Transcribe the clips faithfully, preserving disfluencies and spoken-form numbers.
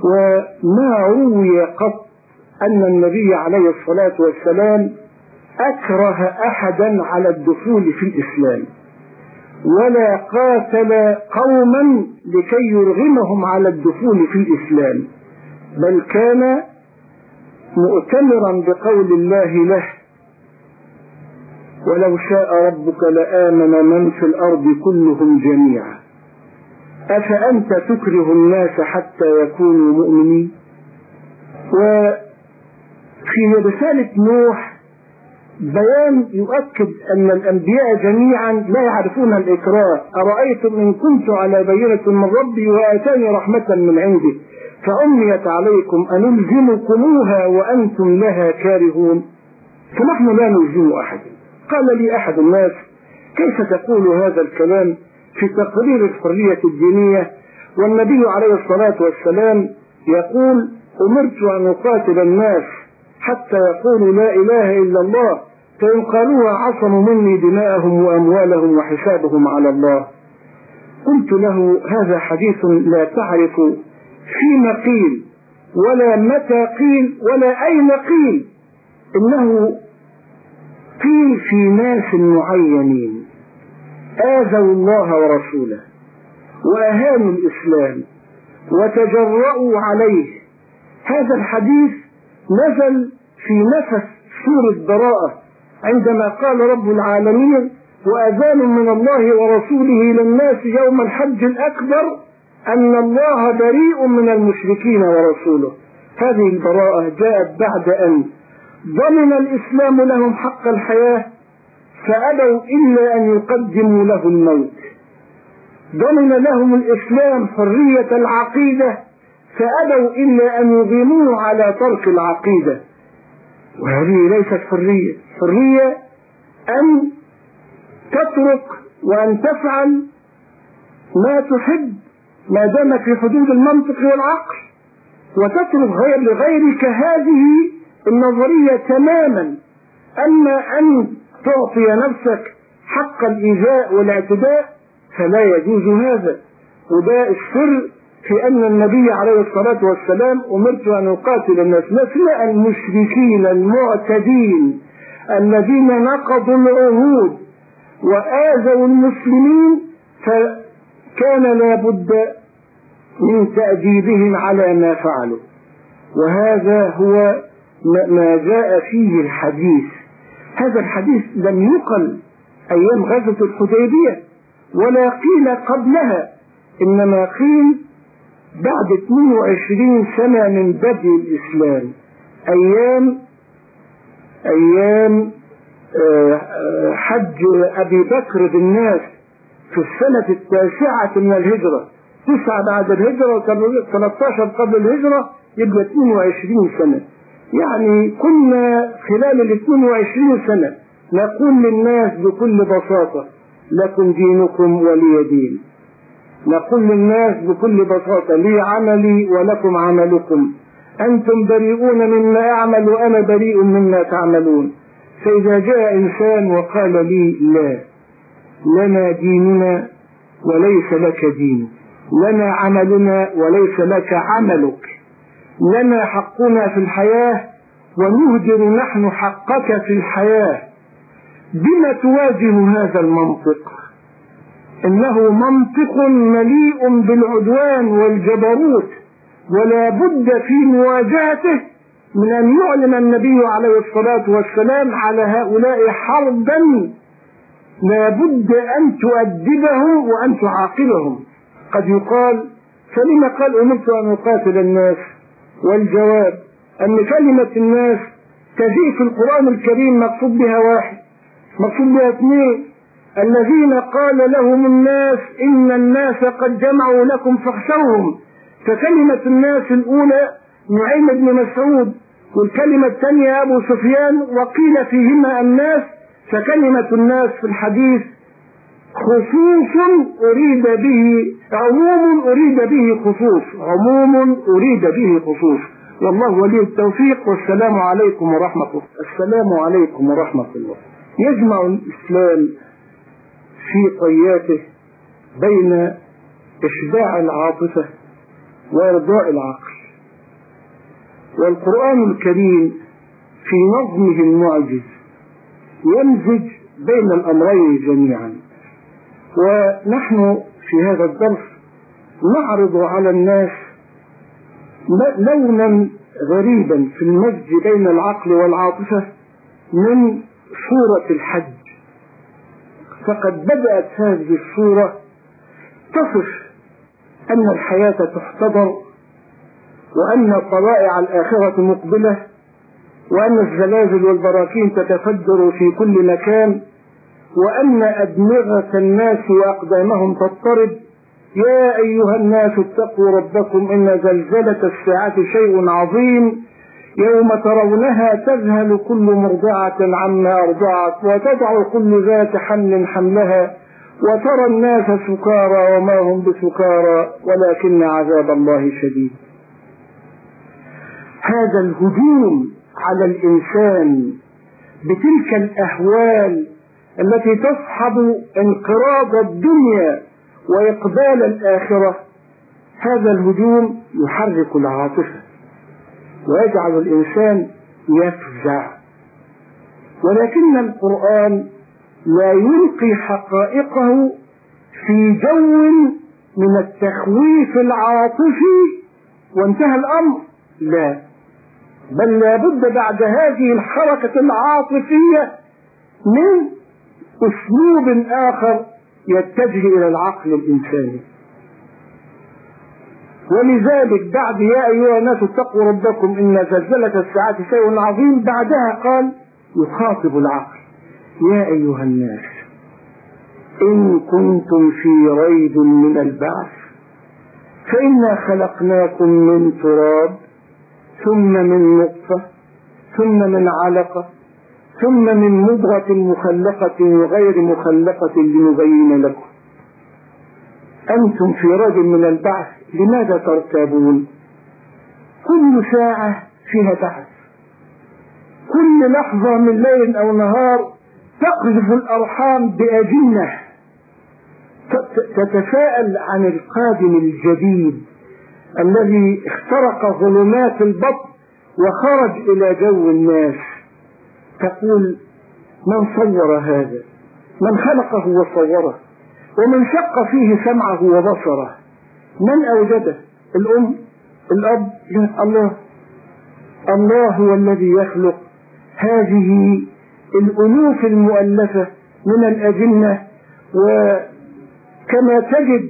وما روي قط أن النبي عليه الصلاة والسلام أكره أحدا على الدخول في الإسلام، ولا قاتل قوما لكي يرغمهم على الدخول في الإسلام، بل كان مؤتمرا بقول الله له: ولو شاء ربك لآمن من في الأرض كلهم جميعا أفأنت تكره الناس حتى يكونوا مؤمنين. وفي رسالة نوح بيان يؤكد أن الأنبياء جميعا لا يعرفون الإكراه: أرأيتم إن كنت على بينة من ربي وآتاني رحمة من عنده فأميت عليكم أنلزمكموها وأنتم لها كارهون. فنحن لا نلزم أحدا. قال لي أحد الناس: كيف تقول هذا الكلام في تقرير الحرية الدينية والنبي عليه الصلاة والسلام يقول: أمرت أن أقاتل الناس حتى يقولوا لا إله إلا الله، فإن قالوها عصموا مني دماءهم وأموالهم وحسابهم على الله. قلت له: هذا حديث لا تعرف فيما قيل ولا متى قيل ولا أين قيل، إنه قيل في ناس معينين آذوا الله ورسوله وأهانوا الإسلام وتجرؤوا عليه. هذا الحديث نزل في نفس سورة براءة عندما قال رب العالمين: وأذان من الله ورسوله للناس يوم الحج الأكبر أن الله بريء من المشركين ورسوله. هذه البراءة جاءت بعد أن ضمن الإسلام لهم حق الحياة فأبوا إلا أن يقدموا له الموت. ضمن لهم الإسلام حرية العقيدة فأبوا إلا أن يغيموا على ترك العقيدة. وهذه ليست حرية. حرية أن تترك وأن تفعل ما تحب ما دام في حدود المنطق والعقل، وتترك غير لغيرك هذه النظرية تماما. أما أن تعطي نفسك حق الإيذاء والاعتداء فلا يجوز هذا. وده السر في أن النبي عليه الصلاة والسلام: أمرت أن أقاتل الناس، مثل المشركين المعتدين الذين نقضوا العهود وآذوا المسلمين، فكان لابد من تأديبهم على ما فعلوا. وهذا هو ما جاء فيه الحديث. هذا الحديث لم يقل أيام غزوة الحديبية ولا قيل قبلها، إنما قيل بعد اثنين وعشرين سنة من بدء الإسلام، أيام أيام حج أبي بكر بالناس في السنة التاسعة من الهجرة، تسعة بعد الهجرة وثلاثة عشر قبل الهجرة، يبقى اثنين وعشرين سنة. يعني كنا خلال ال اثنين وعشرين سنة نقول للناس بكل بساطة: لكم دينكم ولي دين. نقول للناس بكل بساطة: لي عملي ولكم عملكم، أنتم بريئون مما أعمل وأنا بريء مما تعملون. فإذا جاء إنسان وقال لي: لا، لنا ديننا وليس لك دين، لنا عملنا وليس لك عملك، لنا حقنا في الحياة ونهدر نحن حقك في الحياة، بما تواجه هذا المنطق؟ إنه منطق مليء بالعدوان والجبروت، ولا بد في مواجهته من أن يعلن النبي عليه الصلاة والسلام على هؤلاء حربا لا بد أن تؤدبهم وأن تعاقبهم. قد يقال: فلما قال أمرت أن أقاتل الناس؟ والجواب أن كلمة الناس تجيء في القرآن الكريم مقصود بها واحد، مقصود بها اثنين: الذين قال لهم الناس إن الناس قد جمعوا لكم فاخشوهم. فكلمة الناس الأولى نعيم بن مسعود، والكلمة الثانية أبو سفيان، وقيل فيهما الناس. فكلمة الناس في الحديث خصوص أريد به عموم أريد به خصوص عموم أريد به خصوص. والله ولي التوفيق. والسلام عليكم ورحمة الله. السلام عليكم ورحمة الله. يجمع الإسلام في طياته بين إشباع العاطفة وإرضاء العقل. والقرآن الكريم في نظمه المعجز يمزج بين الأمرين جميعا. ونحن في هذا الدرس نعرض على الناس لونا غريبا في المزج بين العقل والعاطفة من سورة الحج. فقد بدأت هذه السورة تصف أن الحياة تحتضر، وأن طلائع الآخرة مقبلة، وأن الزلازل والبراكين تتفجر في كل مكان، وأن أدمغة الناس وأقدامهم تضطرب. يا أيها الناس اتقوا ربكم إن زلزلة الساعة شيء عظيم، يوم ترونها تذهل كل مرضعة عما أرضعت وتضع كل ذات حمل حملها وترى الناس سكارى وما هم بسكارى ولكن عذاب الله شديد. هذا الهجوم على الإنسان بتلك الأهوال التي تصحب انقراض الدنيا وإقبال الآخرة، هذا الهجوم يحرك العاطفة ويجعل الإنسان يفزع. ولكن القرآن لا يلقي حقائقه في جو من التخويف العاطفي وانتهى الأمر، لا، بل لابد بعد هذه الحركة العاطفية من أسلوب آخر يتجه إلى العقل الإنساني. ولذلك بعد يا أيها الناس اتقوا ربكم إن زلزلة الساعة شيء عظيم، بعدها قال يخاطب العقل: يا أيها الناس إن كنتم في ريب من البعث فإنا خلقناكم من تراب ثم من نطفة ثم من علقة ثم من مضغة مخلقة وغير مخلقة لنبين لكم. أنتم في ريب من البعث، لماذا ترتابون؟ كل ساعة فيها بعث، كل لحظة من ليل أو نهار تقذف الأرحام بأجنة تتساءل عن القادم الجديد الذي اخترق ظلمات البطن وخرج إلى جو الناس. تقول: من صور هذا؟ من خلقه وصوره؟ ومن شق فيه سمعه وبصره؟ من أوجده؟ الأم؟ الأب؟ لا، الله. الله هو الذي يخلق هذه الألوف المؤلفة من الأجنة. وكما تجد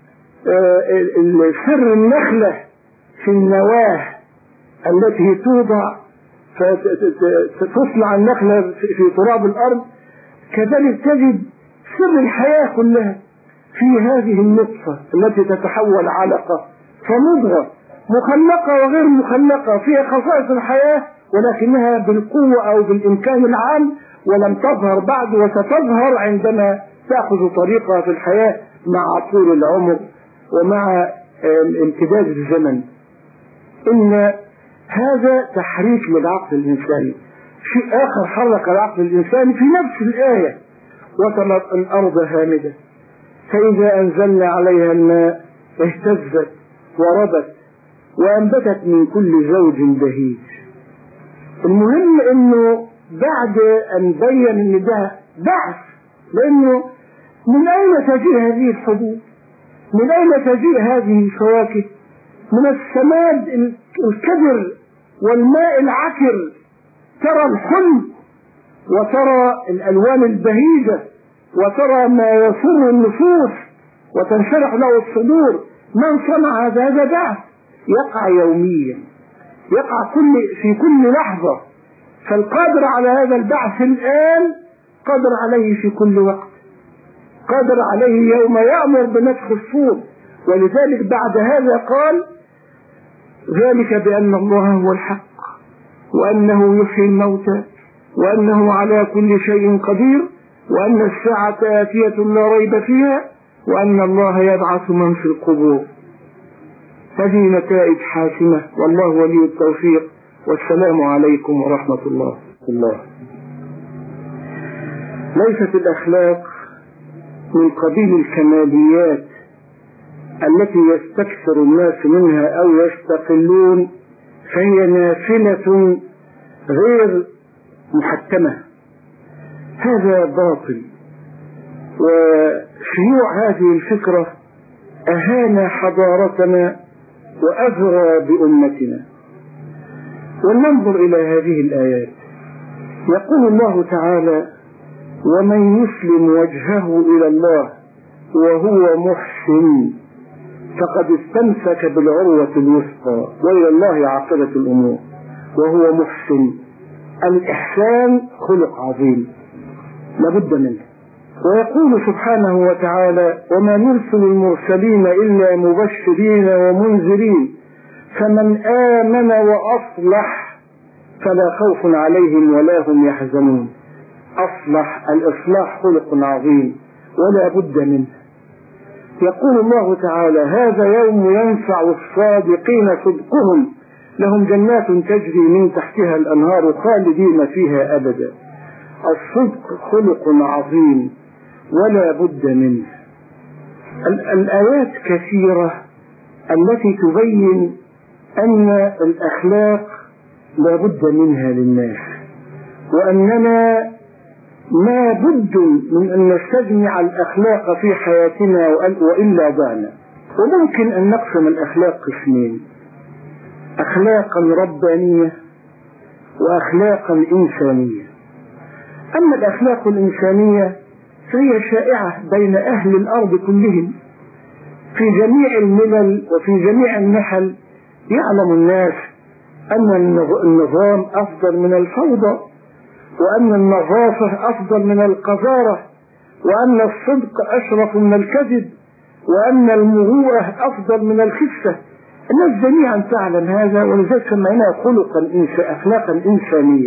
سر النخلة في النواة التي توضع فتصنع النخلة في تراب الأرض، كذلك تجد سر الحياة كلها في هذه النطفة التي تتحول علقة فمضغة مخلقة وغير مخلقة، فيها خصائص الحياة ولكنها بالقوة أو بالإمكان العام ولم تظهر بعد، وستظهر عندما تأخذ طريقها في الحياة مع طول العمر ومع امتداد الزمن. إن هذا تحريك للعقل الإنساني. شيء آخر حرك العقل الإنساني في نفس الآية: وترى الأرض هامدة فإذا أنزلنا عليها الماء اهتزت وربت وأنبتت من كل زوج بهيج. المهم إنه بعد أن بين إن ده بعث، لأنه من أين تجيء هذه الحبوب؟ من أين تجيء هذه الفواكه؟ من السماد الكبر والماء العكر. ترى الحلم وترى الألوان البهيجة وترى ما يسر النفوس وتنشرح له الصدور. من صنع هذا؟ هذا بعث يقع يوميا، يقع كل في كل لحظة. فالقادر على هذا البعث الآن قادر عليه في كل وقت، قادر عليه يوم يأمر بنفخ الصور. ولذلك بعد هذا قال: ذلك بأن الله هو الحق وأنه يحيي الموتى وأنه على كل شيء قدير وأن الساعة آتية لا ريب فيها وأن الله يبعث من في القبور. هذه نتائج حاسمة، والله ولي التوفيق. والسلام عليكم ورحمة الله. الله ليست الأخلاق من قبيل الكماليات التي يستكثر الناس منها أو يستقلون فهي نافلة غير محتمة. هذا باطل، وشيوع هذه الفكرة أهان حضارتنا وأذرى بأمتنا. ولننظر إلى هذه الآيات. يقول الله تعالى: ومن يسلم وجهه إلى الله وهو محسن فقد استمسك بالعروة الوثقى وإلى الله عاقبة الأمور. وهو محسن، الإحسان خلق عظيم لابد منه. ويقول سبحانه وتعالى: وما نرسل المرسلين إلا مبشرين ومنذرين فمن آمن وأصلح فلا خوف عليهم ولا هم يحزنون. أصلح، الإصلاح خلق عظيم ولا بد منه. يقول الله تعالى: هذا يوم ينفع الصادقين صدقهم لهم جنات تجري من تحتها الأنهار خالدين فيها أبدا. الصدق خلق عظيم ولا بد منه. الآيات كثيرة التي تبين أن الأخلاق لا بد منها للناس، وأننا ما بد من أن نستجمع الأخلاق في حياتنا وإلا ضعنا. وممكن أن نقسم الأخلاق قسمين: أخلاقا ربانية وأخلاقا إنسانية. أما الأخلاق الإنسانية فهي شائعة بين أهل الأرض كلهم في جميع الملل وفي جميع النحل. يعلم الناس أن النظام أفضل من الفوضى، وأن النظافة أفضل من القذارة، وأن الصدق أشرف من الكذب، وأن المروءة أفضل من الخفة. الناس جميعا تعلم هذا، ولذلك سمعناها خلقا أخلاقا إنسانية.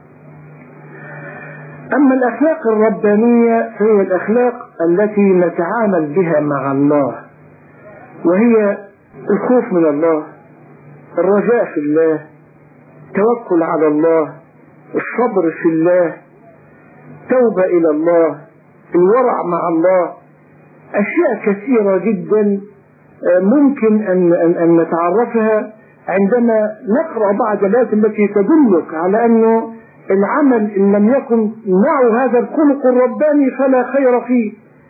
أما الأخلاق الربانية فهي الأخلاق التي نتعامل بها مع الله، وهي الخوف من الله، الرجاء في الله، التوكل على الله، الصبر في الله، توبة إلى الله، الورع مع الله. أشياء كثيرة جدا ممكن أن, أن, أن نتعرفها عندما نقرأ بعض الآيات التي تدلك على أنه العمل إن لم يكن معه هذا الخلق الرباني فلا خير فيه.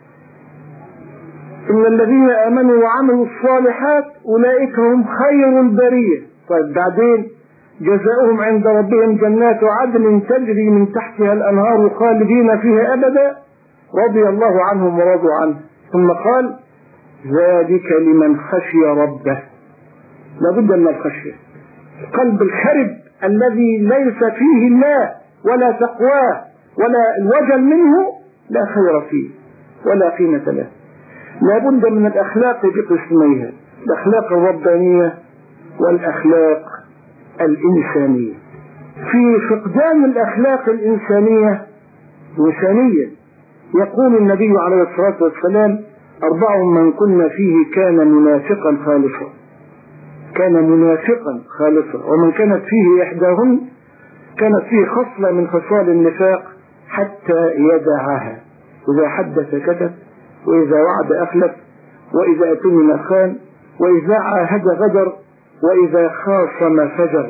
إن الذين آمنوا وعملوا الصالحات أولئك هم خير البرية. طيب بعدين: جزاؤهم عند ربهم جنات عدن تجري من تحتها الأنهار خالدين فيها أبدا رضي الله عنهم ورضوا عنه. ثم قال: ذلك لمن خشي ربه. لابد من الخشية. قلب الخرب الذي ليس فيه الله ولا تقواه ولا الوجل منه لا خير فيه ولا قيمة له. لابد من الأخلاق بقسميها: الأخلاق الربانية والأخلاق الإنسانية. في فقدان الأخلاق الإنسانية إنسانية يقول النبي عليه الصلاة والسلام: أربع من كن فيه كان منافقا خالصا. كان منافقا خالصا. ومن كانت فيه إحداهن كانت فيه خصلة من خصال النفاق حتى يدعها: إذا حدث كذب، وإذا وعد أخلف، وإذا أتمن خان، وإذا عاهد غدر، وإذا خاصم فجر.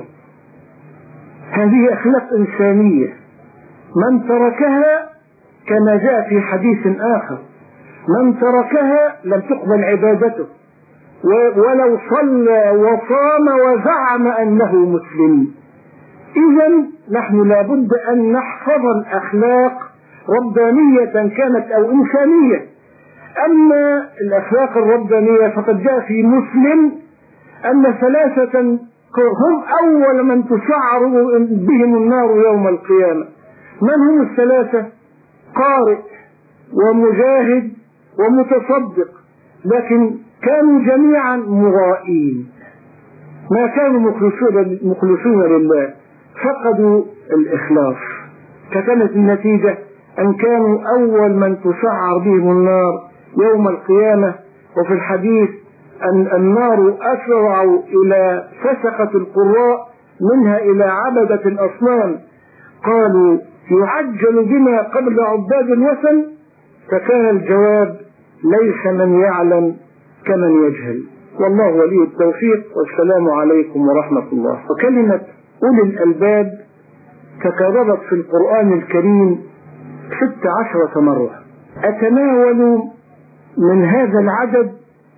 هذه أخلاق إنسانية من تركها كما جاء في حديث آخر: من تركها لم تقبل عبادته ولو صلى وصام وزعم أنه مسلم. إذن نحن لابد أن نحفظ الأخلاق ربانية كانت أو إنسانية. أما الأخلاق الربانية فقد جاء في مسلم أن ثلاثة هم أول من تسعر بهم النار يوم القيامة. من هم الثلاثة؟ قارئ ومجاهد ومتصدق، لكن كانوا جميعا مرائين، ما كانوا مخلصين لله، فقدوا الإخلاص. فكانت النتيجة أن كانوا أول من تسعر بهم النار يوم القيامة. وفي الحديث أن النار أسرع إلى فسقة القراء منها إلى عبدة الأصنام. قالوا: يعجل بنا قبل عباد الوثن. فكان الجواب: ليس من يعلم كمن يجهل. والله ولي التوفيق، والسلام عليكم ورحمة الله. وكلمة أولي الألباب تكررت في القرآن الكريم ست عشرة مرة. أتناول من هذا العدد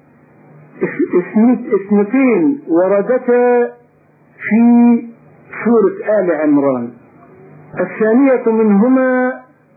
اثنتين وردتا في سورة آل عمران. الثانية منهما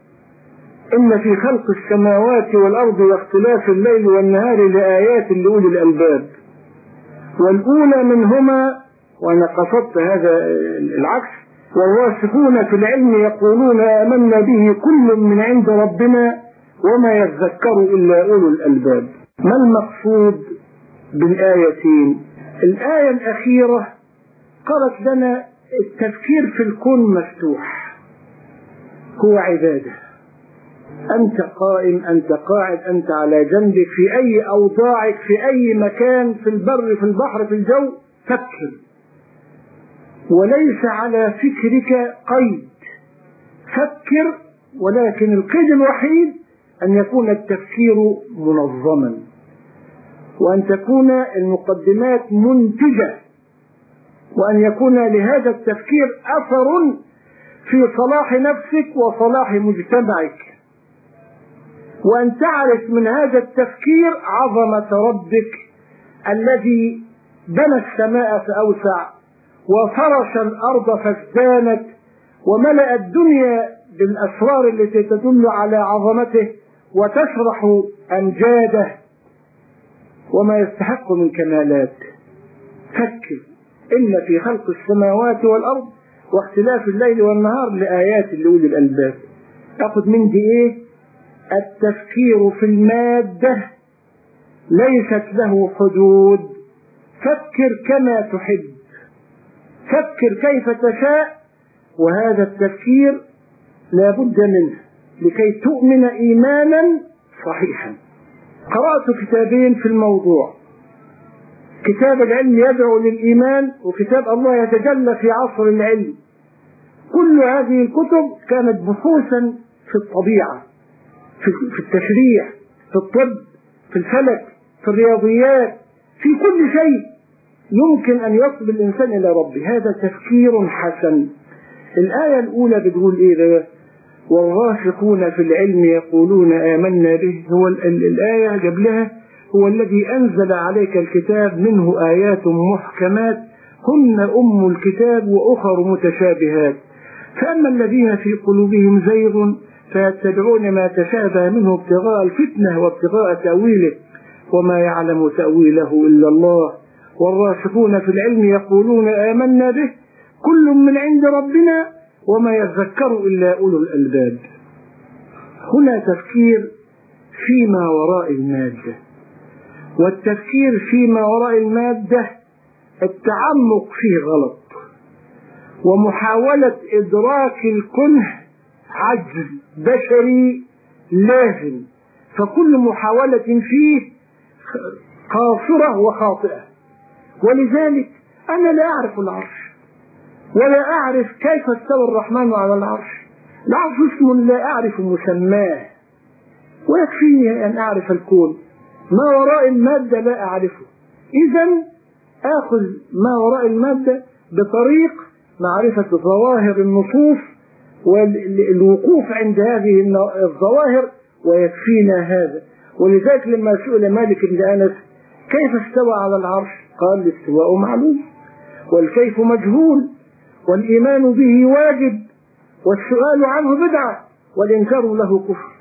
إن في خلق السماوات والأرض واختلاف الليل والنهار لآيات لأولي الألباب. والأولى منهما، وأنا قصدت هذا العكس، والراسخون في العلم يقولون آمنا به كل من عند ربنا وما يذكر إلا أولو الألباب. ما المقصود بالآيتين؟ الآية الأخيرة قالت لنا التفكير في الكون مفتوح، هو عبادة. أنت قائم، أنت قاعد، أنت على جنبك، في أي أوضاعك، في أي مكان، في البر، في البحر، في الجو، فكر، وليس على فكرك قيد. فكر، ولكن القيد الوحيد أن يكون التفكير منظما، وأن تكون المقدمات منتجة، وأن يكون لهذا التفكير أثر في صلاح نفسك وصلاح مجتمعك، وأن تعرف من هذا التفكير عظمة ربك الذي بنى السماء فأوسع وفرش الأرض فازدانت وملأ الدنيا بالأسرار التي تدل على عظمته وتشرح أمجاده وما يستحق من كمالات. فكر، إن في خلق السماوات والأرض واختلاف الليل والنهار لآيات لأولي الألباب. أخذ من دي إيه؟ التفكير في المادة ليست له حدود. فكر كما تحب، فكر كيف تشاء، وهذا التفكير لا بد منه لكي تؤمن إيمانا صحيحا. قرأت كتابين في الموضوع، كتاب العلم يدعو للإيمان، وكتاب الله يتجلى في عصر العلم. كل هذه الكتب كانت بحوثا في الطبيعة، في التشريع، في الطب، في الفلك، في الرياضيات، في كل شيء يمكن أن يصل الإنسان إلى ربه. هذا تفكير حسن. الآية الأولى بتقول إيه بقى؟ والراسخون في العلم يقولون آمنا به. هو الآية قبلها هو الذي أنزل عليك الكتاب منه آيات محكمات هن أم الكتاب وأخر متشابهات فأما الذين في قلوبهم زيغ فيتبعون ما تشابه منه ابتغاء الفتنة وابتغاء تأويله وما يعلم تأويله إلا الله. والراسخون في العلم يقولون آمنا به كل من عند ربنا وما يذكر إلا أولو الألباب. هنا تفكير فيما وراء المادة، والتفكير فيما وراء المادة التعمق فيه غلط، ومحاولة إدراك الكنه عجز بشري لازم، فكل محاولة فيه قاصرة وخاطئة. ولذلك أنا لا أعرف العرش ولا أعرف كيف استوى الرحمن على العرش. العرش اسم لا أعرف مسماه، ويكفيني أن أعرف الكون. ما وراء المادة لا أعرفه، إذن آخذ ما وراء المادة بطريق معرفة ظواهر النصوص والوقوف عند هذه الظواهر ويكفينا هذا. ولذلك لما سئل مالك بن أنس كيف استوى على العرش قال الاستواء معلوم والكيف مجهول والإيمان به واجب والسؤال عنه بدعة والإنكار له كفر.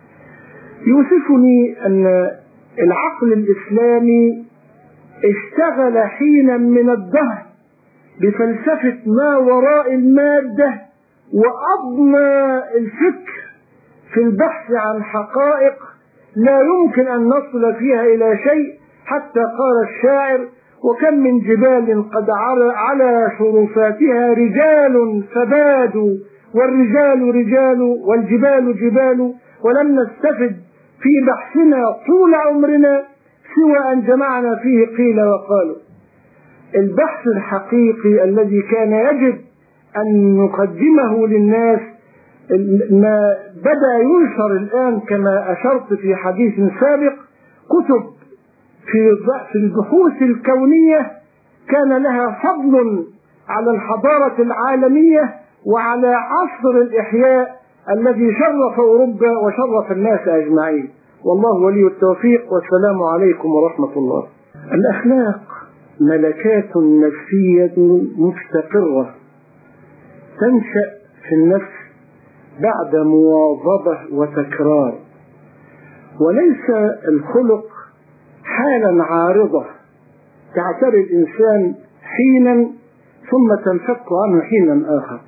يوصفني أن العقل الإسلامي اشتغل حينا من الدهر بفلسفة ما وراء المادة وأضمى الفكر في البحث عن حقائق لا يمكن أن نصل فيها إلى شيء، حتى قال الشاعر وكم من جبال قد على شرفاتها رجال فبادوا والرجال رجال والجبال جبال ولم نستفد في بحثنا طول عمرنا سوى أن جمعنا فيه قيل وقالوا. البحث الحقيقي الذي كان يجب أن نقدمه للناس ما بدأ ينشر الآن كما أشرت في حديث سابق، كتب في البحوث الكونية كان لها فضل على الحضارة العالمية وعلى عصر الإحياء الذي شرف أوروبا وشرف الناس أجمعين. والله ولي التوفيق، والسلام عليكم ورحمة الله. الأخلاق ملكات نفسية مستقرة تنشأ في النفس بعد مواظبة وتكرار، وليس الخلق حالا عارضة تعتري الإنسان حينا ثم تنفك عنه حينا آخر.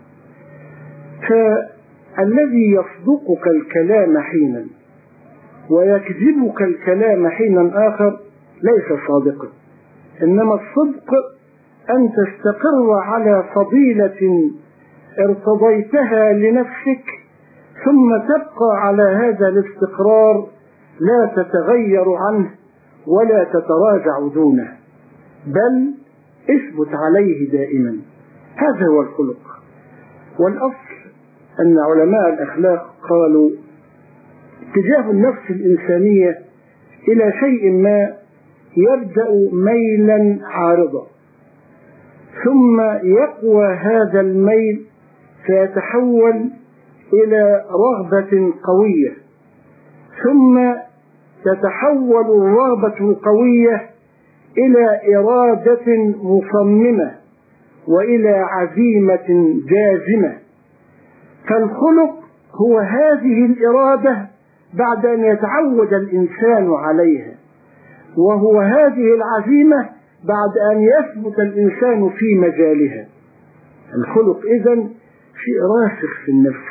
فالذي يصدقك الكلام حينا ويكذبك الكلام حينا آخر ليس صادقا، إنما الصدق أن تستقر على فضيلة ارتضيتها لنفسك ثم تبقى على هذا الاستقرار لا تتغير عنه ولا تتراجع دونه، بل اثبت عليه دائما. هذا هو الخلق. والأصل أن علماء الأخلاق قالوا اتجاه النفس الإنسانية إلى شيء ما يبدأ ميلا عارضا، ثم يقوى هذا الميل فيتحول إلى رغبة قوية، ثم تتحول الرغبة القوية إلى إرادة مصممة وإلى عزيمة جازمة. فالخلق هو هذه الإرادة بعد أن يتعود الإنسان عليها، وهو هذه العزيمة بعد أن يثبت الإنسان في مجالها. الخلق إذن شيء راسخ في النفس،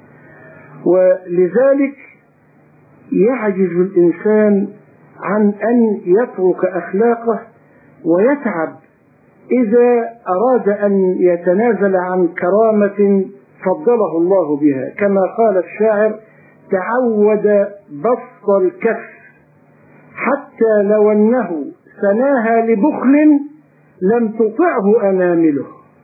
ولذلك يعجز الإنسان عن أن يترك أخلاقه ويتعب إذا أراد أن يتنازل عن كرامة فضله الله بها، كما قال الشاعر: تعود بسط الكف حتى لو أنه سناها لبخل لم تطعه أنامله.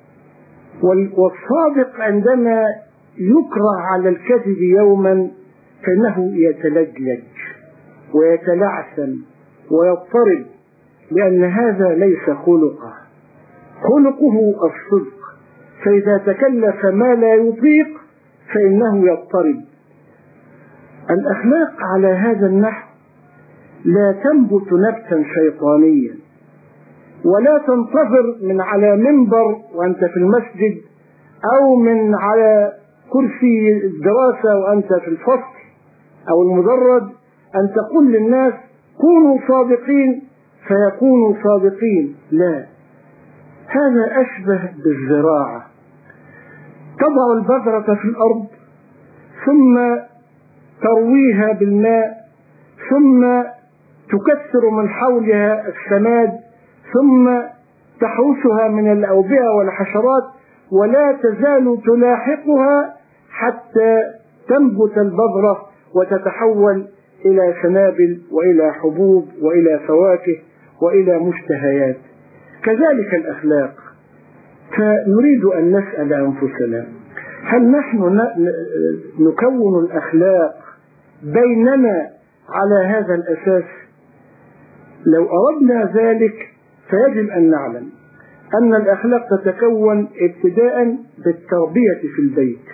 والصادق عندما يكره على الكذب يوما فإنه يتلجلج ويتلعثم ويضطرب، لأن هذا ليس خلقه. خلقه الصدق، فإذا تكلف ما لا يطيق فإنه يضطرب. الأخلاق على هذا النحو لا تنبت نبتا شيطانيا، ولا تنتظر من على منبر وأنت في المسجد أو من على كرسي الدراسة وأنت في الفصل أو المدرج أن تقول للناس كونوا صادقين فيكونوا صادقين. لا، هذا أشبه بالزراعة. تضع البذرة في الأرض ثم ترويها بالماء، ثم تكسر من حولها السماد، ثم تحوشها من الأوبئة والحشرات، ولا تزال تلاحقها حتى تنبت البذرة وتتحول إلى سنابل وإلى حبوب وإلى فواكه وإلى مشتهيات. كذلك الأخلاق. فنريد أن نسأل أنفسنا: هل نحن نكون الأخلاق بيننا على هذا الأساس؟ لو أردنا ذلك فيجب أن نعلم أن الأخلاق تتكون ابتداء بالتربية في البيت،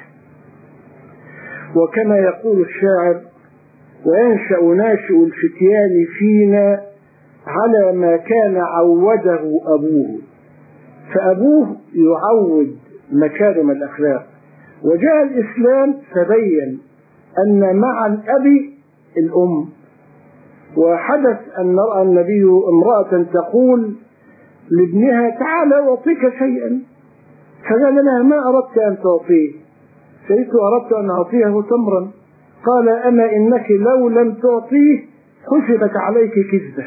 وكما يقول الشاعر: وينشأ ناشئ الفتيان فينا على ما كان عوده أبوه. فأبوه يعود مكارم الأخلاق، وجاء الإسلام فبين أن مع الأب الأم. وحدث أن رأى النبي امرأة تقول لابنها: تعال أعطيك شيئا، فقال لها: ما أردت أن تعطيه؟ قالت: أردت أن أعطيه تمرا. قال: أما إنك لو لم تعطيه حسبت عليك كذبة.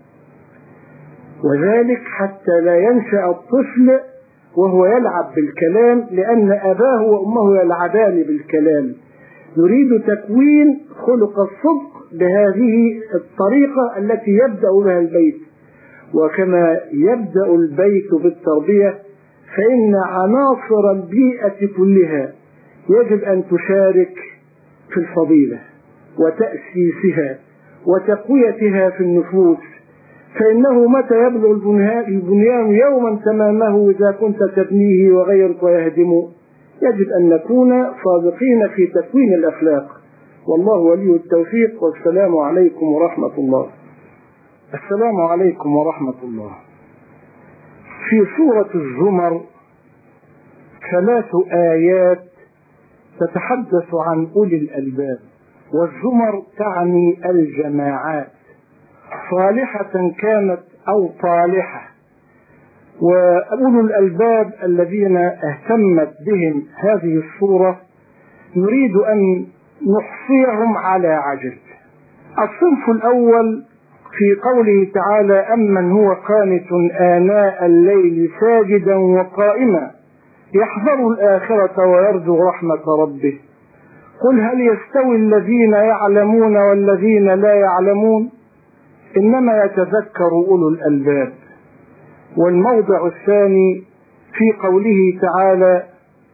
وذلك حتى لا ينشأ الطفل وهو يلعب بالكلام، لأن أباه وأمه يلعبان بالكلام. نريد تكوين خلق الصدق بهذه الطريقة التي يبدأ بها البيت. وكما يبدأ البيت بالتربية فإن عناصر البيئة كلها يجب أن تشارك في الفضيلة وتأسيسها وتقويتها في النفوس. فإنه متى يبلغ البنيان يوما تمامه إذا كنت تبنيه وغيرك ويهدمه. يجب أن نكون صادقين في تكوين الأخلاق، والله ولي التوفيق. والسلام عليكم ورحمة الله. السلام عليكم ورحمة الله. في سورة الزمر ثلاث آيات تتحدث عن أولي الألباب، والزمر تعني الجماعات صالحة كانت أو طالحة، وأولو الألباب الذين اهتمت بهم هذه السورة نريد أن نحصيهم على عجل. الصنف الأول في قوله تعالى: أمن هو قانت آناء الليل ساجدا وقائما يحذر الآخرة ويرجو رحمة ربه قل هل يستوي الذين يعلمون والذين لا يعلمون إنما يتذكر أولو الألباب. والموضع الثاني في قوله تعالى: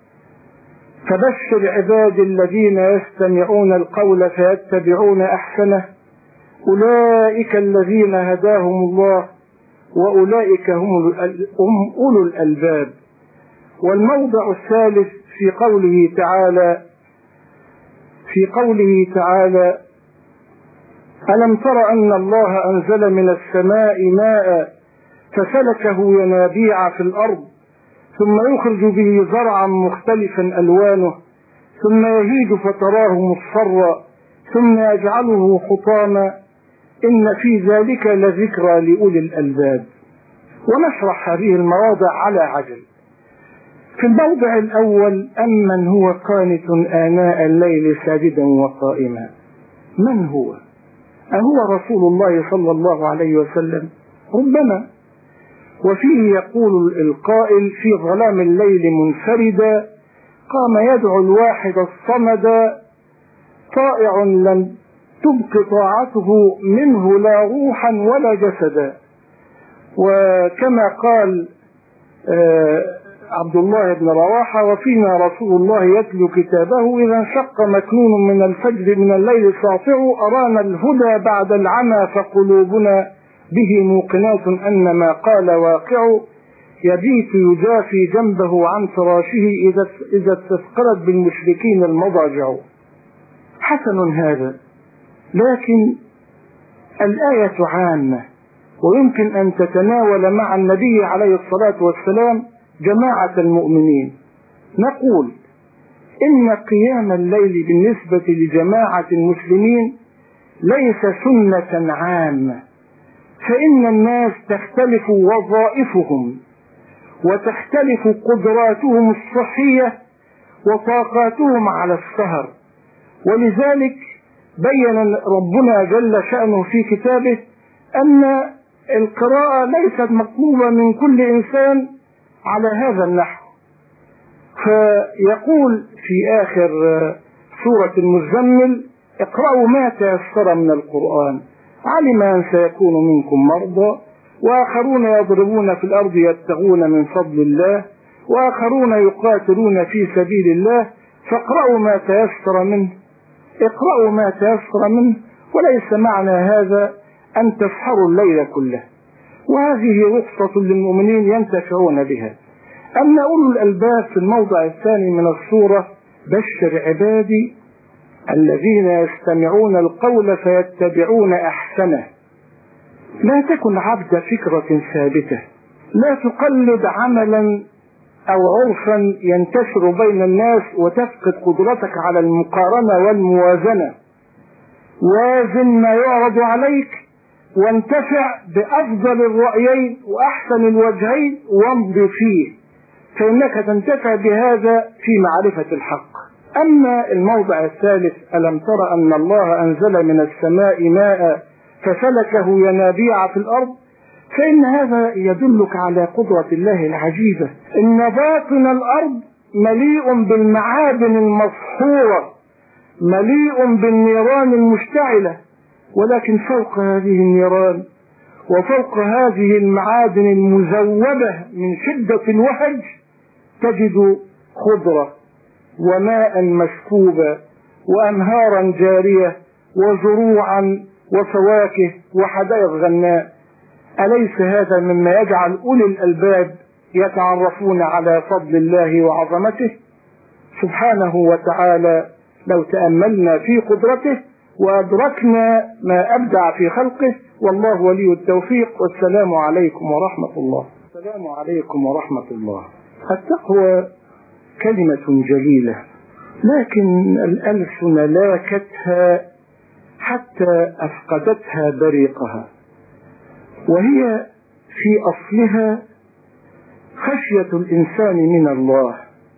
فبشر عبادي الذين يستمعون القول فيتبعون أحسنه أولئك الذين هداهم الله وأولئك هم أولو الألباب. والموضع الثالث في قوله تعالى في قوله تعالى: ألم تر أن الله أنزل من السماء ماء فسلكه ينابيع في الأرض ثم يخرج به زرعا مختلفا ألوانه ثم يهيج فتراه مصفرا ثم يجعله حطاما إن في ذلك لذكرى لأولي الألباب. ونشرح هذه المواضع على عجل. في الموضع الأول: أمن هو قانت آناء الليل ساجدا وقائما. من هو؟ أهو رسول الله صلى الله عليه وسلم؟ ربما. وفيه يقول القائل: في ظلام الليل منفردا قام يدعو الواحد الصمد طائع لم تبق طاعته منه لا روحا ولا جسدا. وكما قال عبد الله بن رواحة: وفينا رسول الله يتلو كتابه إذا انشق مكنون من الفجر من الليل ساطع أرانا الهدى بعد العمى فقلوبنا به موقنات أن ما قال واقع يبيت يجافي جنبه عن فراشه إذا استثقلت بالمشركين المضاجع. حسن هذا، لكن الآية عامة ويمكن أن تتناول مع النبي عليه الصلاة والسلام جماعة المؤمنين. نقول إن قيام الليل بالنسبة لجماعة المسلمين ليس سنة عامة، فإن الناس تختلف وظائفهم وتختلف قدراتهم الصحية وطاقاتهم على السهر. ولذلك بين ربنا جل شأنه في كتابه أن القراءة ليست مطلوبة من كل إنسان على هذا النحو. فيقول في آخر سورة المزمل: اقرأوا ما تيسر من القرآن علم أن سيكون منكم مرضى وآخرون يضربون في الأرض يبتغون من فضل الله وآخرون يقاتلون في سبيل الله فاقرأوا ما تيسر منه. اقرأوا ما تيسر منه، وليس معنى هذا أن تسحروا الليل كله، وهذه رخصة للمؤمنين ينتفعون بها. أما أولو الألباب في الموضع الثاني من السورة: بشر عبادي الذين يستمعون القول فيتبعون أحسنه. لا تكن عبد فكرة ثابتة، لا تقلد عملا أو عرفا ينتشر بين الناس وتفقد قدرتك على المقارنة والموازنة. وازن ما يعرض عليك وانتفع بأفضل الرأيين وأحسن الوجهين وامض فيه، فإنك تنتفع بهذا في معرفة الحق. أما الموضع الثالث: ألم تر أن الله أنزل من السماء ماء فسلكه ينابيع في الأرض، فإن هذا يدلك على قدرة الله العجيبة. إن باطن الأرض مليء بالمعادن المصحورة، مليء بالنيران المشتعلة، ولكن فوق هذه النيران وفوق هذه المعادن المزودة من شدة الوهج تجد خضرة وماء مسكوبا وأنهارا جارية وزروعا وفواكه وحدائق غناء. أليس هذا مما يجعل أولي الألباب يتعرفون على فضل الله وعظمته سبحانه وتعالى؟ لو تأملنا في قدرته وأدركنا ما أبدع في خلقه. والله ولي التوفيق، والسلام عليكم ورحمة الله. السلام عليكم ورحمة الله. التقوى كلمة جليلة، لكن الألسن لاكتها حتى أفقدتها بريقها، وهي في أصلها خشية الإنسان من الله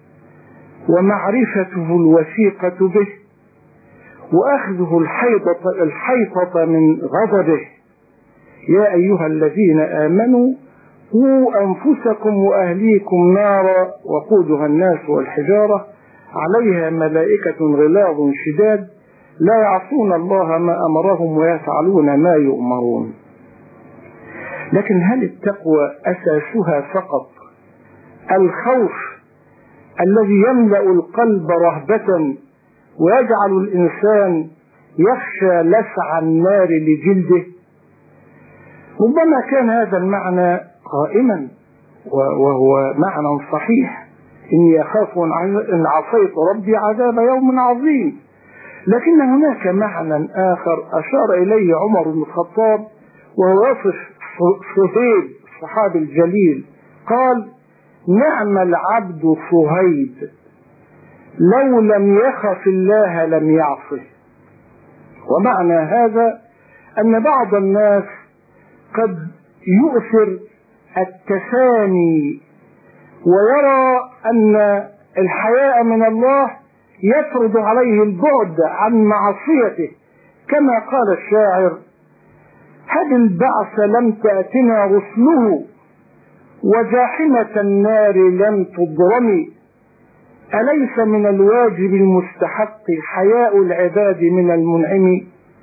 ومعرفته الوثيقة به وأخذه الحيطة, الحيطة من غضبه. يا أيها الذين آمنوا قوا أنفسكم وأهليكم نارا وقودها الناس والحجارة عليها ملائكة غلاظ شداد لا يعصون الله ما أمرهم ويفعلون ما يؤمرون. لكن هل التقوى أساسها فقط الخوف الذي يملأ القلب رهبة ويجعل الإنسان يخشى لسع النار لجلده؟ ربما كان هذا المعنى قائما وهو معنى صحيح، إني أخاف إن عصيت ربي عذاب يوم عظيم. لكن هناك معنى آخر أشار إليه عمر بن الخطاب وهو يصف صهيب الصحابي الجليل، قال: نعم العبد صهيب لو لم يخف الله لم يعصه. ومعنى هذا أن بعض الناس قد يؤثر التثاني ويرى أن الحياء من الله يفرض عليه البعد عن معصيته، كما قال الشاعر: هل البعث لم تأتنا رسله وجاحمة النار لم تضرم، أليس من الواجب المستحق حياء العباد من المنعم.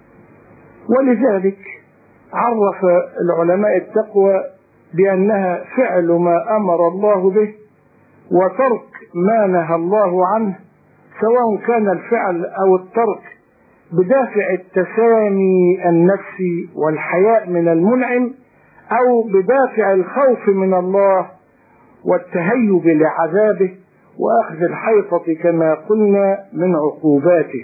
ولذلك عرف العلماء التقوى بأنها فعل ما أمر الله به وترك ما نهى الله عنه، سواء كان الفعل أو الترك بدافع التسامي النفسي والحياء من المنعم، أو بدافع الخوف من الله والتهيب لعذابه وأخذ الحيطة كما قلنا من عقوباته.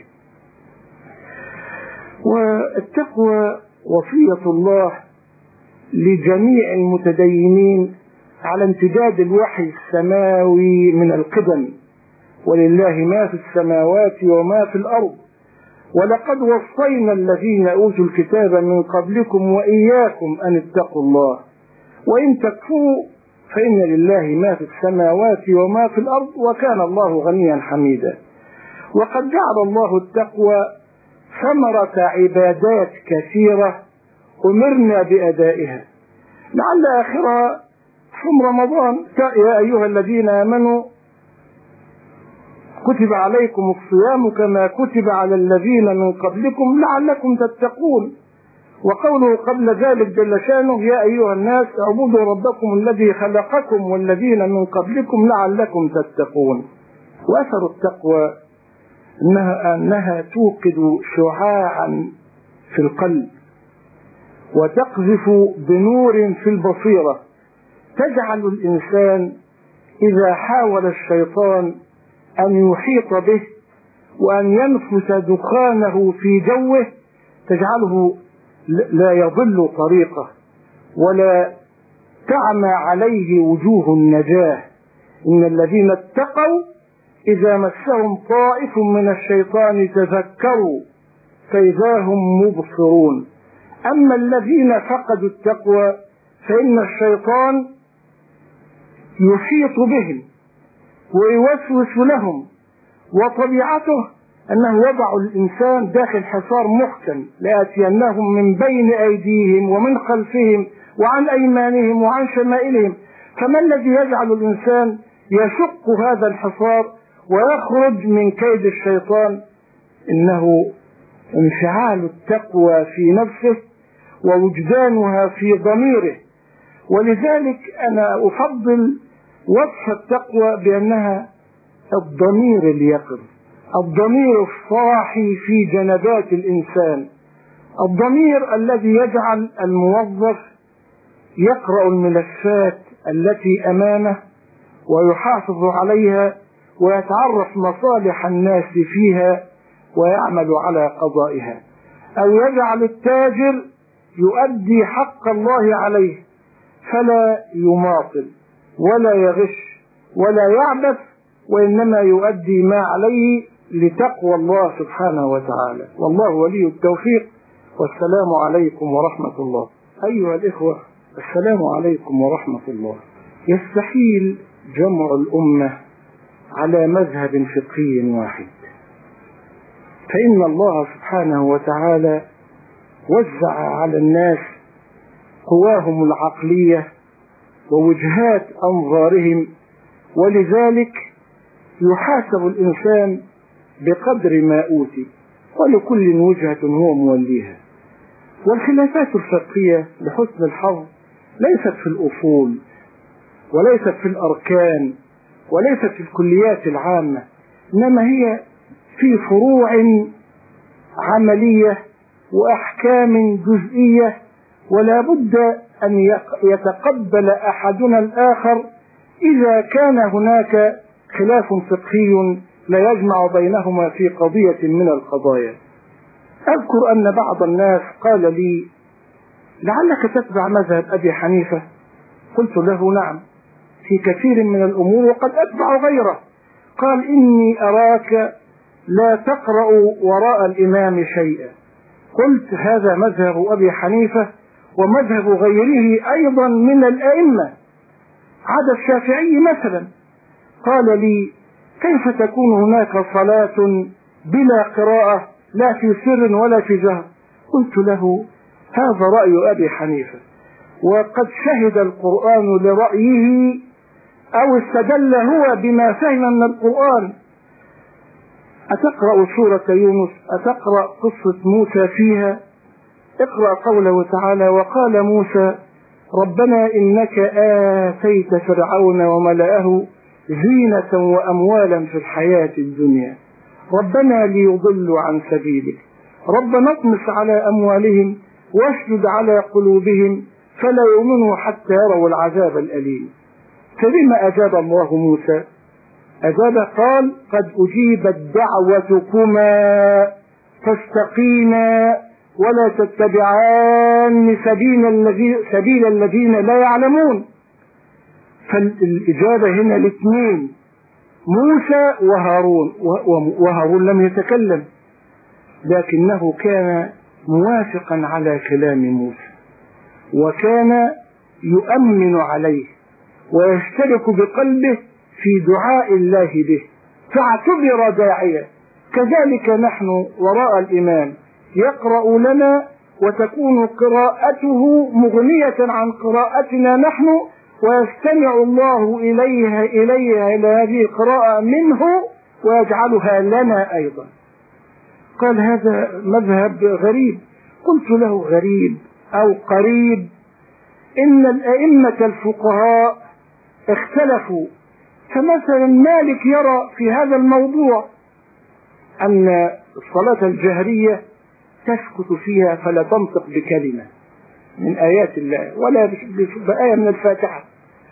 والتقوى وصية الله لجميع المتدينين على امتداد الوحي السماوي من القدم، ولله ما في السماوات وما في الأرض، ولقد وصينا الذين أوتوا الكتاب من قبلكم وإياكم أن اتقوا الله وإن تكفروا فإن لله ما في السماوات وما في الأرض وكان الله غنيا حميدا. وقد جعل الله التقوى ثمرة عبادات كثيرة أمرنا بأدائها، لعل آخرها صوم رمضان: يا أيها الذين آمنوا كتب عليكم الصيام كما كتب على الذين من قبلكم لعلكم تتقون. وقوله قبل ذلك جل شانه: يا أيها الناس اعبدوا ربكم الذي خلقكم والذين من قبلكم لعلكم تتقون. وأثر التقوى إنها, أنها توقد شعاعا في القلب وتقذف بنور في البصيرة، تجعل الإنسان إذا حاول الشيطان أن يحيط به وأن ينفس دخانه في جوه تجعله لا يضل طريقه ولا تعمى عليه وجوه النجاة. إن الذين اتقوا إذا مسهم طائف من الشيطان تذكروا فإذا هم مبصرون. أما الذين فقدوا التقوى فإن الشيطان يحيط بهم ويوسوس لهم، وطبيعته أنه يضع الإنسان داخل حصار محكم: لآتينهم من بين أيديهم ومن خلفهم وعن أيمانهم وعن شمائلهم. فما الذي يجعل الإنسان يشق هذا الحصار ويخرج من كيد الشيطان؟ إنه انفعال التقوى في نفسه ووجدانها في ضميره. ولذلك أنا أفضل وصف التقوى بأنها الضمير اليقظ، الضمير الصاحي في جنبات الإنسان، الضمير الذي يجعل الموظف يقرأ الملفات التي أمامه ويحافظ عليها ويتعرف مصالح الناس فيها ويعمل على قضائها، أو يجعل التاجر يؤدي حق الله عليه فلا يماطل ولا يغش ولا يعبث، وإنما يؤدي ما عليه لتقوى الله سبحانه وتعالى. والله ولي التوفيق. والسلام عليكم ورحمة الله. أيها الإخوة، السلام عليكم ورحمة الله. يستحيل جمع الأمة على مذهب فقهي واحد، فإن الله سبحانه وتعالى وزع على الناس قواهم العقلية ووجهات أنظارهم، ولذلك يحاسب الإنسان بقدر ما أوتي، ولكل وجهة هو موليها. والخلافات الفقهية لحسن الحظ ليست في الأصول وليست في الأركان وليست في الكليات العامة، إنما هي في فروع عملية وأحكام جزئية، ولا بد أن يتقبل أحدنا الآخر إذا كان هناك خلاف فقهي لا يجمع بينهما في قضية من القضايا. أذكر أن بعض الناس قال لي: لعلك تتبع مذهب أبي حنيفة؟ قلت له: نعم، في كثير من الأمور وقد أتبع غيره. قال: إني أراك لا تقرأ وراء الإمام شيئا. قلت: هذا مذهب أبي حنيفة ومذهب غيره أيضا من الأئمة، عدا الشافعي مثلا. قال لي: كيف تكون هناك صلاة بلا قراءة لا في سر ولا في جهر؟ قلت له: هذا رأي أبي حنيفة، وقد شهد القرآن لرأيه أو استدل هو بما فهم من القرآن. أتقرأ سورة يونس؟ أتقرأ قصة موسى فيها؟ اقرأ قوله تعالى: وقال موسى ربنا إنك آتيت فرعون وملأه زينة وأموالا في الحياة الدنيا ربنا ليضلوا عن سبيلك ربنا اطمس على أموالهم واشدد على قلوبهم فلا يؤمنوا حتى يروا العذاب الأليم. فبما أجاب الله موسى؟ أجاب قال: قد أجيبت دعوتكما فاستقيما ولا تتبعان سبيل الذين سبيل الذين لا يعلمون. فالإجابة هنا الاثنين، موسى وهارون، وهارون لم يتكلم لكنه كان موافقا على كلام موسى وكان يؤمن عليه ويشترك بقلبه في دعاء الله به، فاعتبر داعية. كذلك نحن وراء الإمام يقرأ لنا وتكون قراءته مغنية عن قراءتنا نحن، ويستمع الله إليها إليها إلى هذه القراءة منه ويجعلها لنا أيضا. قال: هذا مذهب غريب. قلت له: غريب أو قريب، إن الأئمة الفقهاء اختلفوا. فمثلا مالك يرى في هذا الموضوع أن الصلاة الجهرية تسكت فيها فلا تنطق بكلمة من آيات الله ولا بآية من الفاتحة،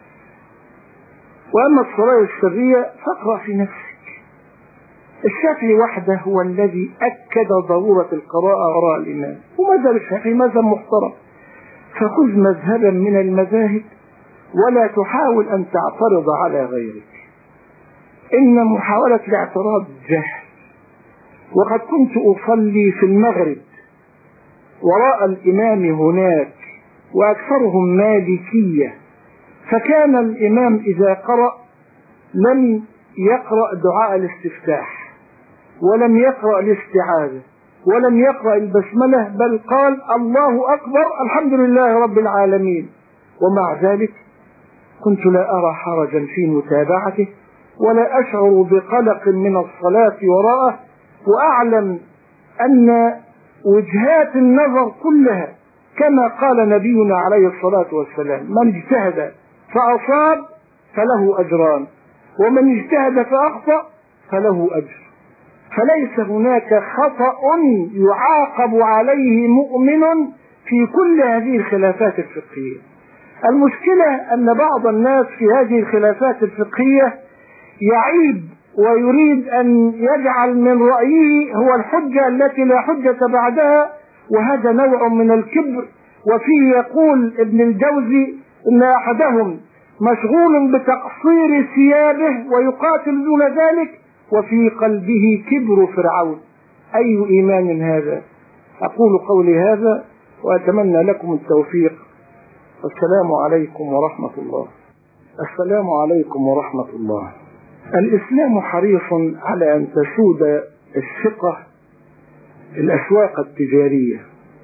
وأما الصلاة السرية فاقرأ في نفسك. الشافعي وحده هو الذي أكد ضرورة القراءة وراء الإمام، ومذهب الشافعي مذهب محترم، فخذ مذهبا من المذاهب ولا تحاول أن تعترض على غيرك. إن محاولة الاعتراض جهل. وقد كنت أصلي في المغرب وراء الإمام هناك وأكثرهم مالكية، فكان الإمام إذا قرأ لم يقرأ دعاء الاستفتاح ولم يقرأ الاستعاذة ولم يقرأ البسملة، بل قال الله أكبر الحمد لله رب العالمين. ومع ذلك كنت لا أرى حرجا في متابعته ولا أشعر بقلق من الصلاة وراءه، وأعلم أن وجهات النظر كلها كما قال نبينا عليه الصلاة والسلام: من اجتهد فأصاب فله أجران، ومن اجتهد فأخطأ فله أجر. فليس هناك خطأ يعاقب عليه مؤمن في كل هذه الخلافات الفقهية. المشكلة أن بعض الناس في هذه الخلافات الفقهية يعيب ويريد أن يجعل من رأيه هو الحجة التي لا حجة بعدها، وهذا نوع من الكبر. وفيه يقول ابن الجوزي إن أحدهم مشغول بتقصير ثيابه ويقاتل دون ذلك وفي قلبه كبر فرعون. أي إيمان هذا؟ أقول قولي هذا وأتمنى لكم التوفيق. السلام عليكم ورحمة الله. السلام عليكم ورحمة الله. الإسلام حريص على أن تسود الثقة الأسواق التجارية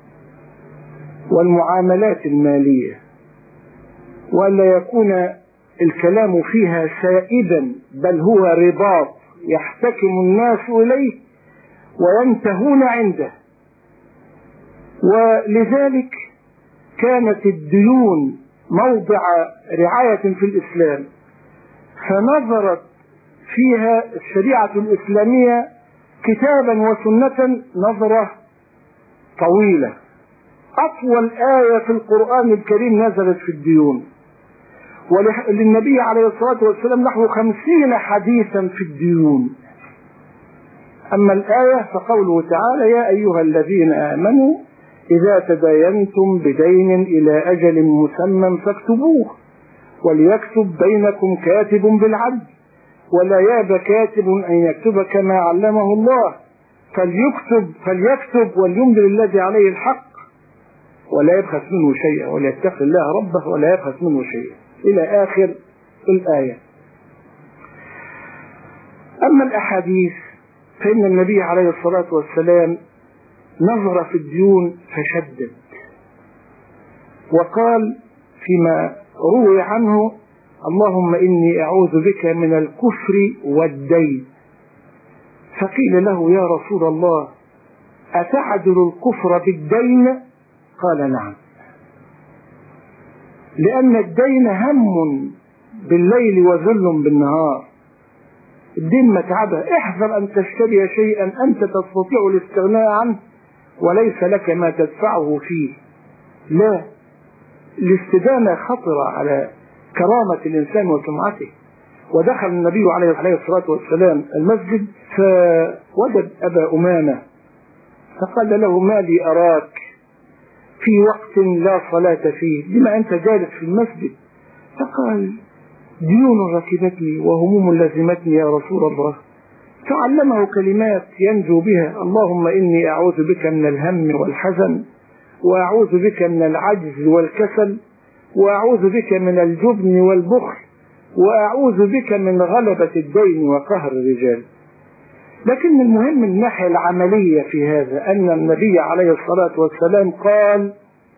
والمعاملات المالية، وألا يكون الكلام فيها سائدا، بل هو رباط يحتكم الناس إليه وينتهون عنده. ولذلك كانت الديون موضع رعاية في الإسلام، فنظرت فيها الشريعة الإسلامية كتابا وسنة نظرة طويلة. أطول آية في القرآن الكريم نزلت في الديون، وللنبي عليه الصلاة والسلام نحو خمسين حديثا في الديون. أما الآية فقوله تعالى: يا أيها الذين آمنوا إذا تداينتم بدين إلى أجل مسمى فاكتبوه وليكتب بينكم كاتب بالعدل ولا يأب كاتب أن يكتب كما علمه الله فليكتب فليكتب وليملل الذي عليه الحق ولا يبخس منه شيئا وليتق الله ربه ولا يبخس منه شيئا إلى آخر الآية. أما الأحاديث فإن النبي عليه الصلاة والسلام نظر في الديون فشدد، وقال فيما روي عنه: اللهم إني أعوذ بك من الكفر والدين. فقيل له: يا رسول الله أتعدل الكفر بالدين؟ قال: نعم، لأن الدين هم بالليل وذل بالنهار. الدين متعبة. احذر أن تشتري شيئا أنت تستطيع الاستغناء عنه وليس لك ما تدفعه فيه. لا، الاستدانة خطرة على كرامة الإنسان وسمعته. ودخل النبي عليه الصلاة والسلام المسجد فوجد أبا أمامة فقال له: ما لي أراك في وقت لا صلاة فيه، لما أنت جالس في المسجد؟ فقال: ديون ركبتني وهموم لزمتني يا رسول الله. فعلمه كلمات ينجو بها: اللهم إني أعوذ بك من الهم والحزن، وأعوذ بك من العجز والكسل، وأعوذ بك من الجبن والبخل، وأعوذ بك من غلبة الدين وقهر الرجال. لكن المهم الناحية العملية في هذا أن النبي عليه الصلاة والسلام قال: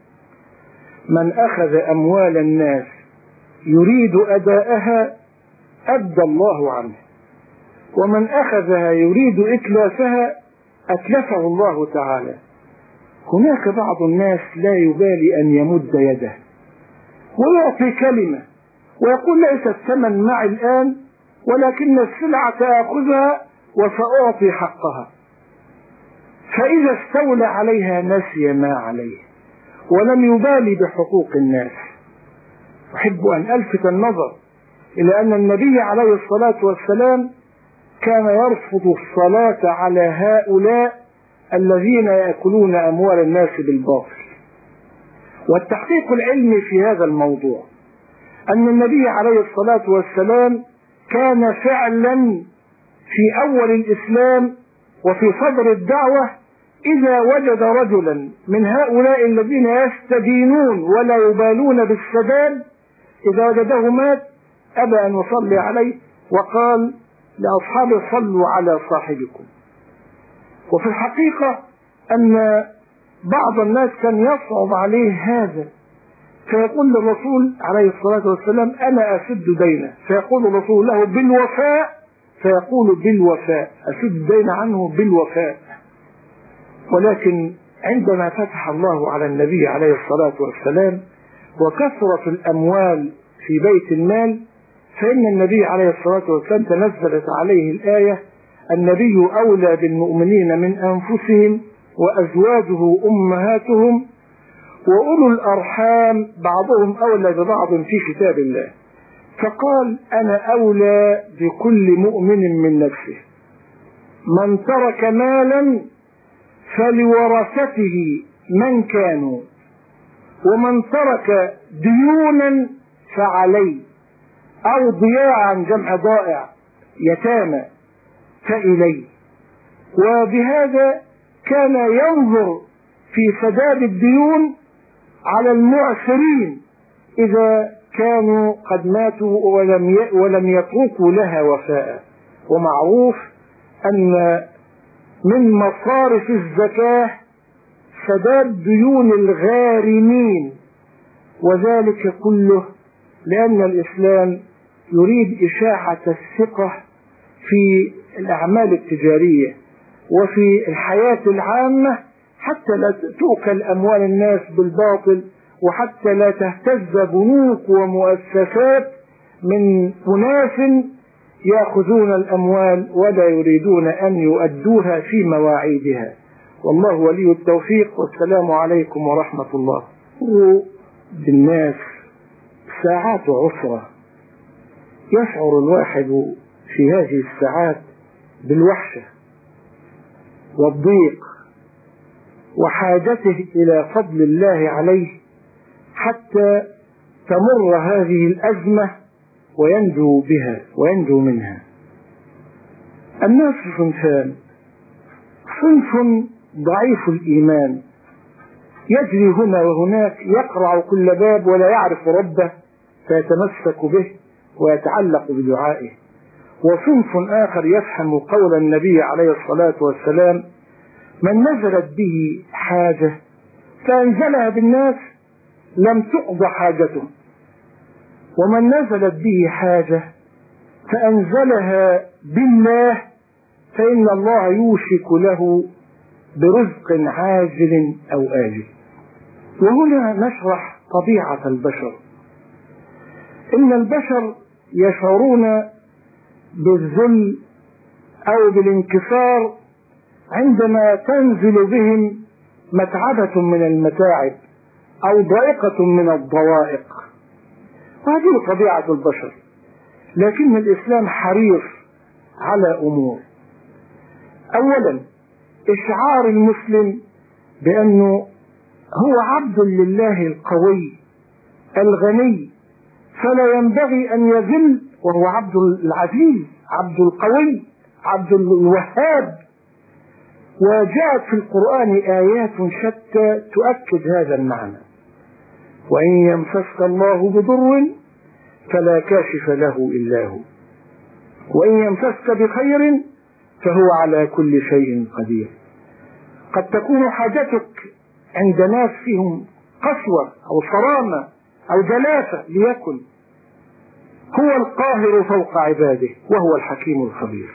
من أخذ أموال الناس يريد أداءها أدى الله عنه، ومن أخذها يريد إتلافها أتلفه الله تعالى. هناك بعض الناس لا يبالي أن يمد يده ويعطي كلمة ويقول: ليس الثمن معي الآن ولكن السلعة أخذها وسأعطي حقها، فإذا استولى عليها نسي ما عليه ولم يبالي بحقوق الناس. أحب أن ألفت النظر إلى أن النبي عليه الصلاة والسلام كان يرفض الصلاة على هؤلاء الذين يأكلون أموال الناس بالباطل. والتحقيق العلمي في هذا الموضوع أن النبي عليه الصلاة والسلام كان فعلا في أول الإسلام وفي صدر الدعوة إذا وجد رجلا من هؤلاء الذين يستدينون ولا يبالون بالسداد، إذا وجده مات أبى أن يصلي عليه وقال لأصحابه: صلوا على صاحبكم. وفي الحقيقة أن بعض الناس كان يصعب عليه هذا، فيقول للرسول عليه الصلاة والسلام: أنا أسد دينه، فيقول الرسول له: بالوفاء، فيقول: بالوفاء، أسد الدين عنه بالوفاء. ولكن عندما فتح الله على النبي عليه الصلاة والسلام وكثرت الأموال في بيت المال، فإن النبي عليه الصلاة والسلام تنزلت عليه الآية: النبي أولى بالمؤمنين من أنفسهم وأزواجه أمهاتهم وأولو الأرحام بعضهم أولى ببعض في كتاب الله. فقال أنا أولى بكل مؤمن من نفسه، من ترك مالا فلورثته من كانوا، ومن ترك ديونا فعليه، أو ضياعا جمع ضائع يتامى فإليه. وبهذا كان ينظر في سداد الديون على المعسرين إذا كانوا قد ماتوا ولم ولم يتركوا لها وفاء. ومعروف أن من مصارف الزكاة سداد ديون الغارمين، وذلك كله لأن الإسلام يريد إشاعة الثقة في الأعمال التجارية وفي الحياة العامة، حتى لا تؤكل أموال الناس بالباطل، وحتى لا تهتز بنوك ومؤسسات من أناس يأخذون الأموال ولا يريدون أن يؤدوها في مواعيدها. والله ولي التوفيق، والسلام عليكم ورحمة الله. بالناس ساعات عسرة يشعر الواحد في هذه الساعات بالوحشة والضيق وحاجته إلى فضل الله عليه حتى تمر هذه الأزمة وينجو بها وينجو منها. الناس صنفان: صنف ضعيف الإيمان يجري هنا وهناك، يقرع كل باب ولا يعرف ربه فيتمسك به ويتعلق بدعائه. وصنف آخر يفهم قول النبي عليه الصلاة والسلام: من نزلت به حاجة فأنزلها بالناس لم تقضى حاجته، ومن نزلت به حاجة فأنزلها بالله فإن الله يوشك له برزق عاجل أو آجل. وهنا نشرح طبيعة البشر. إن البشر يشعرون بالذل أو بالانكسار عندما تنزل بهم متعبة من المتاعب أو ضائقة من الضوائق، وهذه طبيعة البشر. لكن الإسلام حريص على أمور: أولا إشعار المسلم بأنه هو عبد لله القوي الغني، فلا ينبغي أن يذل، وهو عبد العزيز، عبد القوي، عبد الوهاب. وجاءت في القرآن آيات شتى تؤكد هذا المعنى: وإن يمسسك الله بضر فلا كاشف له إلا هو، وإن يمسسك بخير فهو على كل شيء قدير. قد تكون حاجتك عند ناس فيهم قسوة أو صرامة أو جلافة، ليكن هو القاهر فوق عباده وهو الحكيم الخبير.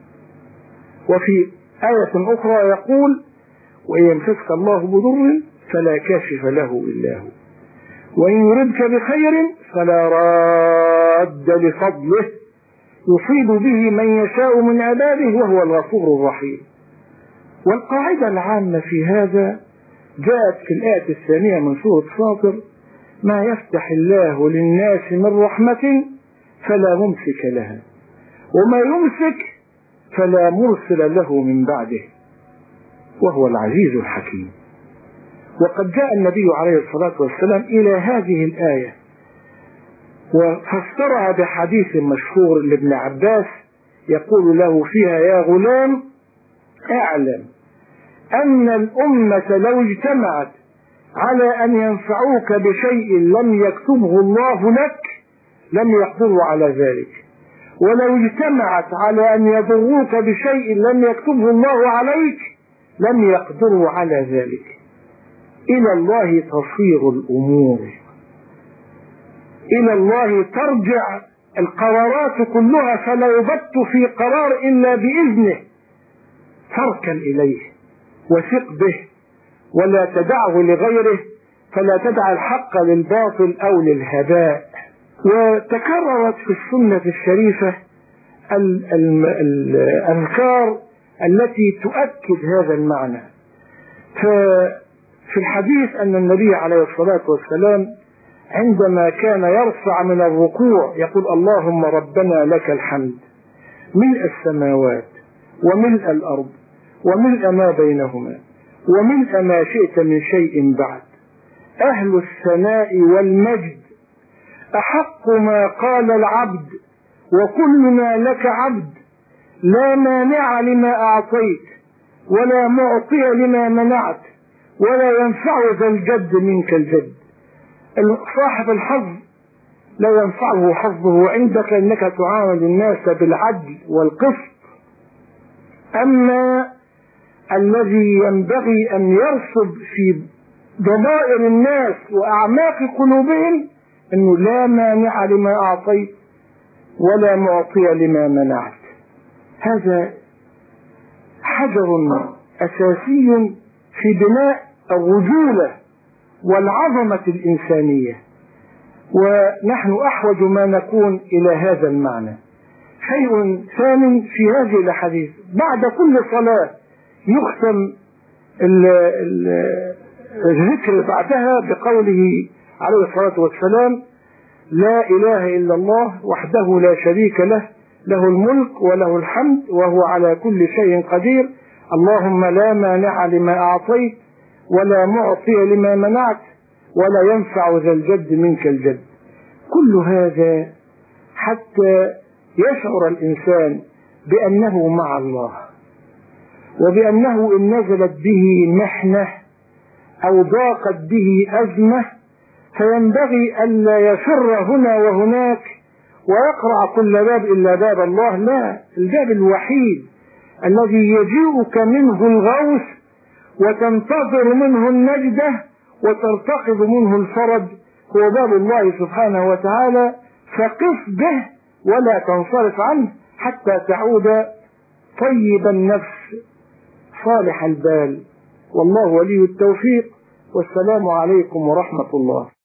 وفي آية أخرى يقول: وإن يمسسك الله بضر فلا كاشف له إلا هو، وإن يردك بخير فلا راد لفضله يصيب به من يشاء من عباده وهو الغفور الرحيم. والقاعدة العامة في هذا جاءت في الآية الثانية من سورة فاطر: ما يفتح الله للناس من رحمة فلا ممسك لها، وما يمسك فلا مرسل له من بعده وهو العزيز الحكيم. وقد جاء النبي عليه الصلاة والسلام إلى هذه الآية وفسرها بحديث مشهور لابن عباس يقول له فيها: يا غلام اعلم أن الأمة لو اجتمعت على أن ينفعوك بشيء لم يكتبه الله لك لم يقدروا على ذلك، ولو اجتمعت على أن يضروك بشيء لم يكتبه الله عليك لم يقدروا على ذلك. إلى الله تصير الأمور، إلى الله ترجع القرارات كلها، فلا يبت في قرار إلا بإذنه، فاركن إليه وثق به ولا تدعه لغيره، فلا تدع الحق للباطل أو للهباء. وتكررت في السنة الشريفة الأذكار التي تؤكد هذا المعنى. ففي في الحديث أن النبي عليه الصلاة والسلام عندما كان يرفع من الركوع يقول اللهم ربنا لك الحمد ملء السماوات وملء الأرض وملء ما بينهما وملء ما شئت من شيء بعد أهل الثناء والمجد أحق ما قال العبد وكلنا لك عبد لا مانع لما أعطيت ولا معطي لما منعت ولا ينفع ذا الجد منك الجد. صاحب الحظ لا ينفعه حظه عندك انك تعامل الناس بالعدل والقسط، اما الذي ينبغي ان يرصد في ضمائر الناس واعماق قلوبهم انه لا مانع لما اعطيت ولا معطي لما منعت. هذا حجر اساسي في بناء الرجولة والعظمة الإنسانية، ونحن أحوج ما نكون إلى هذا المعنى. شيء ثاني في هذه الأحاديث بعد كل صلاة يختم الذكر بعدها بقوله عليه الصلاة والسلام لا إله إلا الله وحده لا شريك له له الملك وله الحمد وهو على كل شيء قدير اللهم لا مانع لما أعطيت ولا معطي لما منعت ولا ينفع ذا الجد منك الجد. كل هذا حتى يشعر الإنسان بأنه مع الله، وبأنه إن نزلت به محنة أو ضاقت به أزمة فينبغي ألا يفر هنا وهناك ويقرع كل باب إلا باب الله. لا، الباب الوحيد الذي يجيئك منه الغوث وتنتظر منه النجدة وترتقب منه الفرج هو باب الله سبحانه وتعالى، فقف به ولا تنصرف عنه حتى تعود طيب النفس صالح البال. والله ولي التوفيق، والسلام عليكم ورحمة الله.